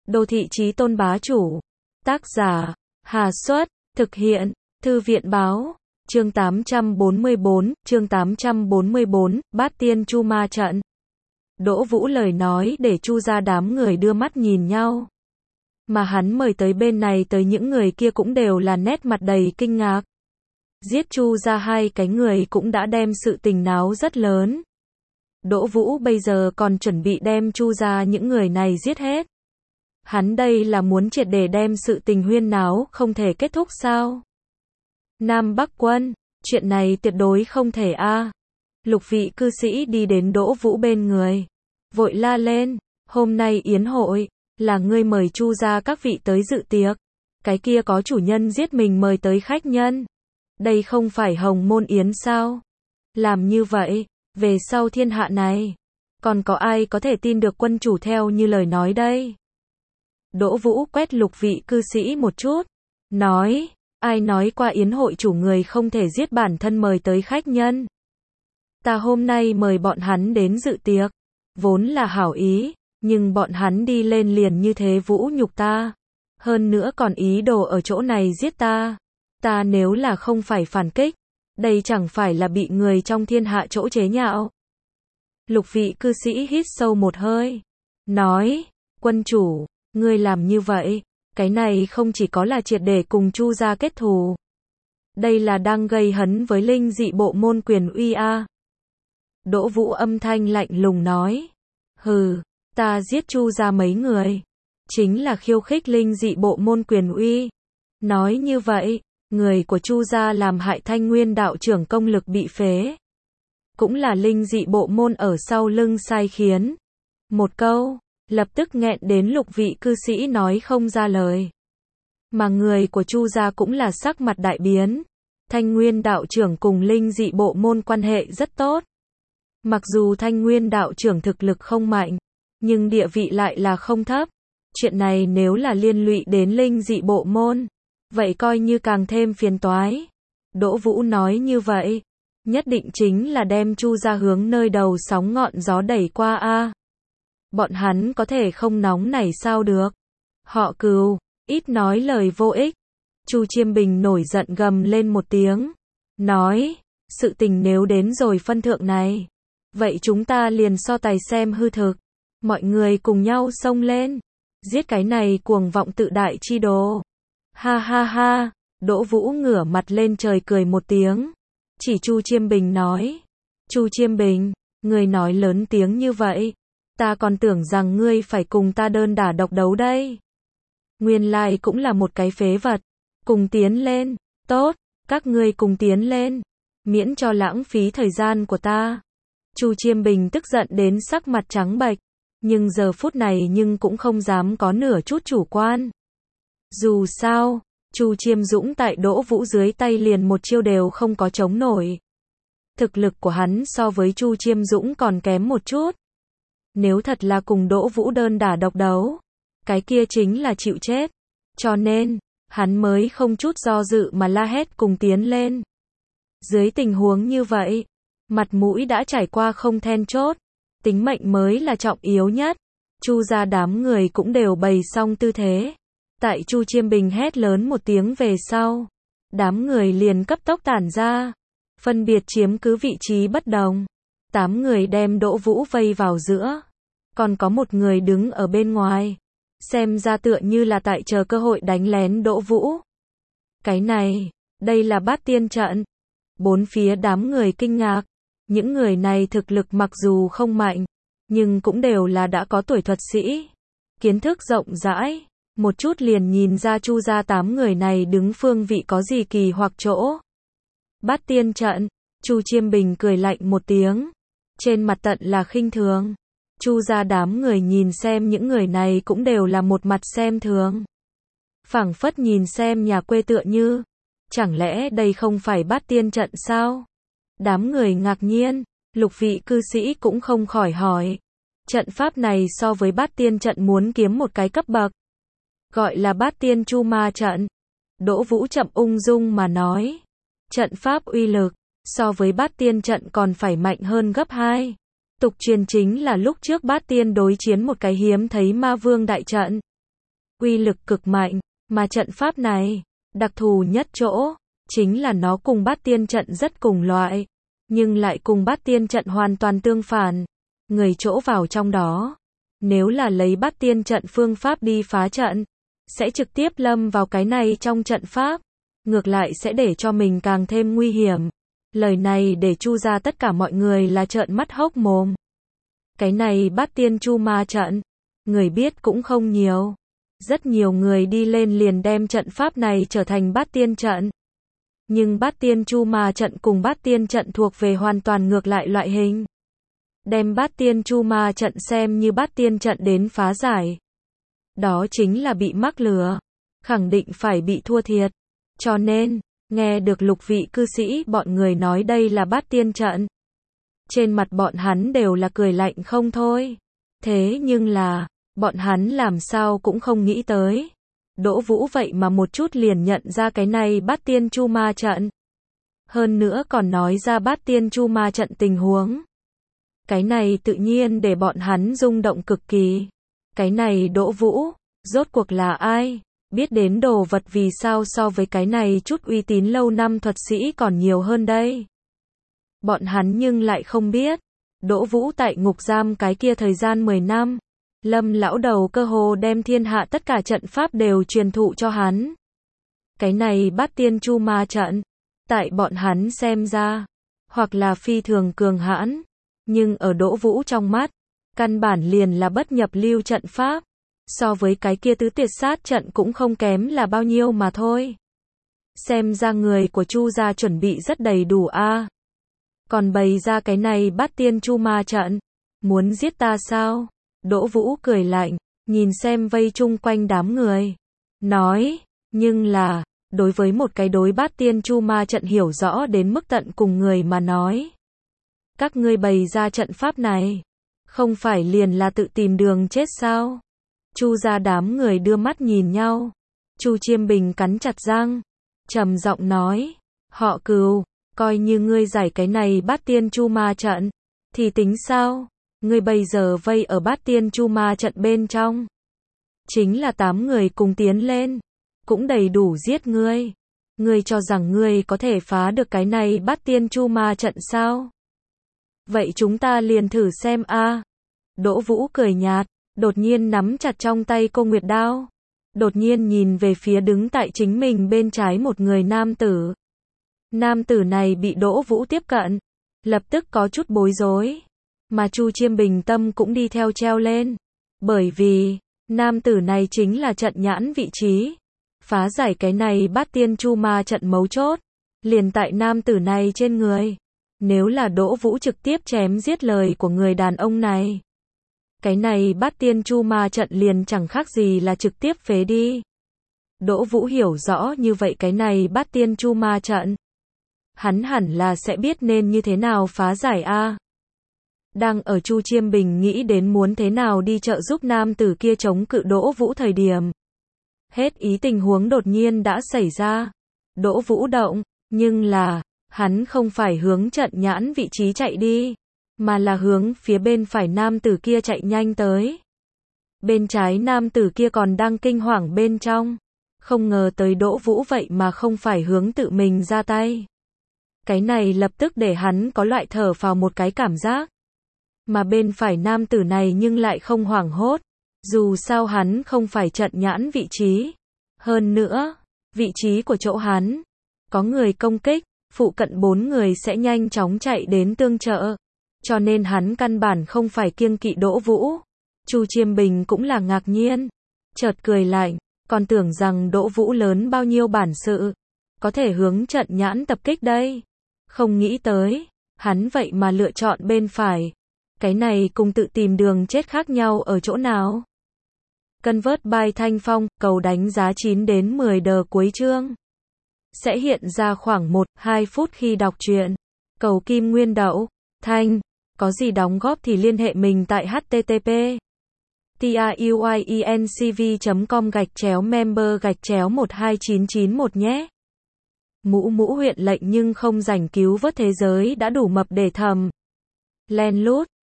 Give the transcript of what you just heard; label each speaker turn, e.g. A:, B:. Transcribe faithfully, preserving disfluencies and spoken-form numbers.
A: Đô thị chí tôn bá chủ. Tác giả, Hà Xuất, thực hiện, Thư viện báo. Chương tám trăm bốn mươi bốn, chương tám trăm bốn mươi bốn, Bát Tiên Chu Ma trận. Đỗ Vũ lời nói để Chu gia đám người đưa mắt nhìn nhau. Mà hắn mời tới bên này tới những người kia cũng đều là nét mặt đầy kinh ngạc. Giết Chu gia hai cái người cũng đã đem sự tình náo rất lớn. Đỗ Vũ bây giờ còn chuẩn bị đem Chu gia những người này giết hết. Hắn đây là muốn triệt để đem sự tình huyên náo không thể kết thúc sao? Nam Bắc quân, chuyện này tuyệt đối không thể a. À. Lục vị cư sĩ đi đến Đỗ Vũ bên người, vội la lên, hôm nay yến hội, là ngươi mời Chu gia các vị tới dự tiệc. Cái kia có chủ nhân giết mình mời tới khách nhân. Đây không phải hồng môn yến sao? Làm như vậy, về sau thiên hạ này, còn có ai có thể tin được quân chủ theo như lời nói đây? Đỗ Vũ quét lục vị cư sĩ một chút, nói, ai nói qua yến hội chủ người không thể giết bản thân mời tới khách nhân. Ta hôm nay mời bọn hắn đến dự tiệc, vốn là hảo ý, nhưng bọn hắn đi lên liền như thế vũ nhục ta. Hơn nữa còn ý đồ ở chỗ này giết ta. Ta nếu là không phải phản kích, đây chẳng phải là bị người trong thiên hạ chỗ chế nhạo. Lục vị cư sĩ hít sâu một hơi, nói, quân chủ, ngươi làm như vậy, cái này không chỉ có là triệt để cùng Chu gia kết thù. Đây là đang gây hấn với linh dị bộ môn quyền uy a. Đỗ Vũ âm thanh lạnh lùng nói, hừ, ta giết Chu gia mấy người, chính là khiêu khích linh dị bộ môn quyền uy. Nói như vậy, người của Chu gia làm hại Thanh Nguyên đạo trưởng công lực bị phế. Cũng là linh dị bộ môn ở sau lưng sai khiến. Một câu, lập tức nghẹn đến lục vị cư sĩ nói không ra lời. Mà người của Chu gia cũng là sắc mặt đại biến. Thanh Nguyên đạo trưởng cùng linh dị bộ môn quan hệ rất tốt. Mặc dù Thanh Nguyên đạo trưởng thực lực không mạnh, nhưng địa vị lại là không thấp. Chuyện này nếu là liên lụy đến linh dị bộ môn, vậy coi như càng thêm phiền toái. Đỗ Vũ nói như vậy, nhất định chính là đem Chu gia hướng nơi đầu sóng ngọn gió đẩy qua a. Bọn hắn có thể không nóng nảy sao được. Họ Cừu, ít nói lời vô ích. Chu Chiêm Bình nổi giận gầm lên một tiếng, nói, sự tình nếu đến rồi phân thượng này, vậy chúng ta liền so tài xem hư thực. Mọi người cùng nhau xông lên, giết cái này cuồng vọng tự đại chi đồ. Ha ha ha, Đỗ Vũ ngửa mặt lên trời cười một tiếng, chỉ Chu Chiêm Bình nói, Chu Chiêm Bình, ngươi nói lớn tiếng như vậy, ta còn tưởng rằng ngươi phải cùng ta đơn đả độc đấu đây. Nguyên lai cũng là một cái phế vật, cùng tiến lên, tốt, các ngươi cùng tiến lên, miễn cho lãng phí thời gian của ta. Chu Chiêm Bình tức giận đến sắc mặt trắng bệch, nhưng giờ phút này nhưng cũng không dám có nửa chút chủ quan. Dù sao, Chu Chiêm Dũng tại Đỗ Vũ dưới tay liền một chiêu đều không có chống nổi. Thực lực của hắn so với Chu Chiêm Dũng còn kém một chút. Nếu thật là cùng Đỗ Vũ đơn đả độc đấu, cái kia chính là chịu chết. Cho nên, hắn mới không chút do dự mà la hét cùng tiến lên. Dưới tình huống như vậy, mặt mũi đã trải qua không then chốt, tính mệnh mới là trọng yếu nhất. Chu gia đám người cũng đều bày xong tư thế. Tại Chu Chiêm Bình hét lớn một tiếng về sau, đám người liền cấp tốc tản ra, phân biệt chiếm cứ vị trí bất đồng. Tám người đem Đỗ Vũ vây vào giữa, còn có một người đứng ở bên ngoài, xem ra tựa như là tại chờ cơ hội đánh lén Đỗ Vũ. Cái này, đây là Bát Tiên trận. Bốn phía đám người kinh ngạc, những người này thực lực mặc dù không mạnh, nhưng cũng đều là đã có tuổi thuật sĩ, kiến thức rộng rãi. Một chút liền nhìn ra Chu gia tám người này đứng phương vị có gì kỳ hoặc chỗ. Bát Tiên trận, Chu Chiêm Bình cười lạnh một tiếng, trên mặt tận là khinh thường. Chu gia đám người nhìn xem những người này cũng đều là một mặt xem thường. Phảng phất nhìn xem nhà quê tựa như, chẳng lẽ đây không phải Bát Tiên trận sao? Đám người ngạc nhiên, lục vị cư sĩ cũng không khỏi hỏi. Trận pháp này so với Bát Tiên trận muốn kiếm một cái cấp bậc. Gọi là Bát Tiên Chu Ma trận. Đỗ Vũ chậm ung dung mà nói. Trận pháp uy lực, so với Bát Tiên trận còn phải mạnh hơn gấp hai. Tục truyền chính là lúc trước Bát Tiên đối chiến một cái hiếm thấy ma vương đại trận. uy lực cực mạnh, mà trận pháp này, đặc thù nhất chỗ, chính là nó cùng bát tiên trận rất cùng loại, nhưng lại cùng bát tiên trận hoàn toàn tương phản. Người chỗ vào trong đó, nếu là lấy bát tiên trận phương pháp đi phá trận, sẽ trực tiếp lâm vào cái này trong trận pháp, ngược lại sẽ để cho mình càng thêm nguy hiểm. Lời này để Chu ra tất cả mọi người là trợn mắt hốc mồm. Cái này bát tiên chu ma trận, người biết cũng không nhiều. Rất nhiều người đi lên liền đem trận pháp này trở thành bát tiên trận. Nhưng bát tiên chu ma trận cùng bát tiên trận thuộc về hoàn toàn ngược lại loại hình. Đem bát tiên chu ma trận xem như bát tiên trận đến phá giải. Đó chính là bị mắc lừa. Khẳng định phải bị thua thiệt. Cho nên, nghe được lục vị cư sĩ bọn người nói đây là bát tiên trận. Trên mặt bọn hắn đều là cười lạnh không thôi. Thế nhưng là, bọn hắn làm sao cũng không nghĩ tới. Đỗ Vũ vậy mà một chút liền nhận ra cái này bát tiên chu ma trận. Hơn nữa còn nói ra bát tiên chu ma trận tình huống. Cái này tự nhiên để bọn hắn rung động cực kỳ. Cái này Đỗ Vũ, rốt cuộc là ai? Biết đến đồ vật vì sao so với cái này chút uy tín lâu năm thuật sĩ còn nhiều hơn đây. Bọn hắn nhưng lại không biết. Đỗ Vũ tại ngục giam cái kia thời gian mười năm. Lâm lão đầu cơ hồ đem thiên hạ tất cả trận pháp đều truyền thụ cho hắn. Cái này bát tiên chu ma trận. Tại bọn hắn xem ra. Hoặc là phi thường cường hãn. Nhưng ở Đỗ Vũ trong mắt. Căn bản liền là bất nhập lưu trận pháp. So với cái kia tứ tuyệt sát trận cũng không kém là bao nhiêu mà thôi. Xem ra người của Chu gia chuẩn bị rất đầy đủ a. À. Còn bày ra cái này bát tiên chu ma trận. Muốn giết ta sao? Đỗ Vũ cười lạnh, nhìn xem vây chung quanh đám người. Nói, nhưng là, đối với một cái đối bát tiên chu ma trận hiểu rõ đến mức tận cùng người mà nói. Các ngươi bày ra trận pháp này, không phải liền là tự tìm đường chết sao? Chu gia đám người đưa mắt nhìn nhau. Chu Chiêm Bình cắn chặt răng, trầm giọng nói, họ Cừu, coi như ngươi giải cái này bát tiên chu ma trận, thì tính sao? Ngươi bây giờ vây ở bát tiên chu ma trận bên trong. Chính là tám người cùng tiến lên, cũng đầy đủ giết ngươi. Ngươi cho rằng ngươi có thể phá được cái này bát tiên chu ma trận sao? Vậy chúng ta liền thử xem a. À. Đỗ Vũ cười nhạt, đột nhiên nắm chặt trong tay cô Nguyệt đao. Đột nhiên nhìn về phía đứng tại chính mình bên trái một người nam tử. Nam tử này bị Đỗ Vũ tiếp cận, lập tức có chút bối rối. Mà Chu Chiêm Bình tâm cũng đi theo treo lên. Bởi vì, nam tử này chính là trận nhãn vị trí. Phá giải cái này bát tiên chu ma trận mấu chốt. Liền tại nam tử này trên người. Nếu là Đỗ Vũ trực tiếp chém giết lời của người đàn ông này. Cái này bát tiên chu ma trận liền chẳng khác gì là trực tiếp phế đi. Đỗ Vũ hiểu rõ như vậy cái này bát tiên chu ma trận. Hắn hẳn là sẽ biết nên như thế nào phá giải a. Đang ở Chu Chiêm Bình nghĩ đến muốn thế nào đi trợ giúp nam tử kia chống cự Đỗ Vũ thời điểm. Hết ý tình huống đột nhiên đã xảy ra. Đỗ Vũ động, nhưng là, hắn không phải hướng trận nhãn vị trí chạy đi, mà là hướng phía bên phải nam tử kia chạy nhanh tới. Bên trái nam tử kia còn đang kinh hoàng bên trong. Không ngờ tới Đỗ Vũ vậy mà không phải hướng tự mình ra tay. Cái này lập tức để hắn có loại thở phào một cái cảm giác. Mà bên phải nam tử này nhưng lại không hoảng hốt. Dù sao hắn không phải trận nhãn vị trí. Hơn nữa, vị trí của chỗ hắn, có người công kích, phụ cận bốn người sẽ nhanh chóng chạy đến tương trợ. Cho nên hắn căn bản không phải kiêng kỵ Đỗ Vũ. Chu Chiêm Bình cũng là ngạc nhiên. Chợt cười lạnh, còn tưởng rằng Đỗ Vũ lớn bao nhiêu bản sự. Có thể hướng trận nhãn tập kích đây. Không nghĩ tới, hắn vậy mà lựa chọn bên phải. Cái này cùng tự tìm đường chết khác nhau ở chỗ nào? Convert by Thanh Phong, cầu đánh giá chín đến mười đờ cuối chương. Sẽ hiện ra khoảng một đến hai phút khi đọc truyện. Cầu Kim Nguyên Đậu, Thanh, có gì đóng góp thì liên hệ mình tại http truyencv chấm com gạch chéo member gạch chéo một hai chín chín một nhé. Mũ mũ huyện lệnh nhưng không rảnh cứu vớt thế giới đã đủ mập để thầm. Len lút.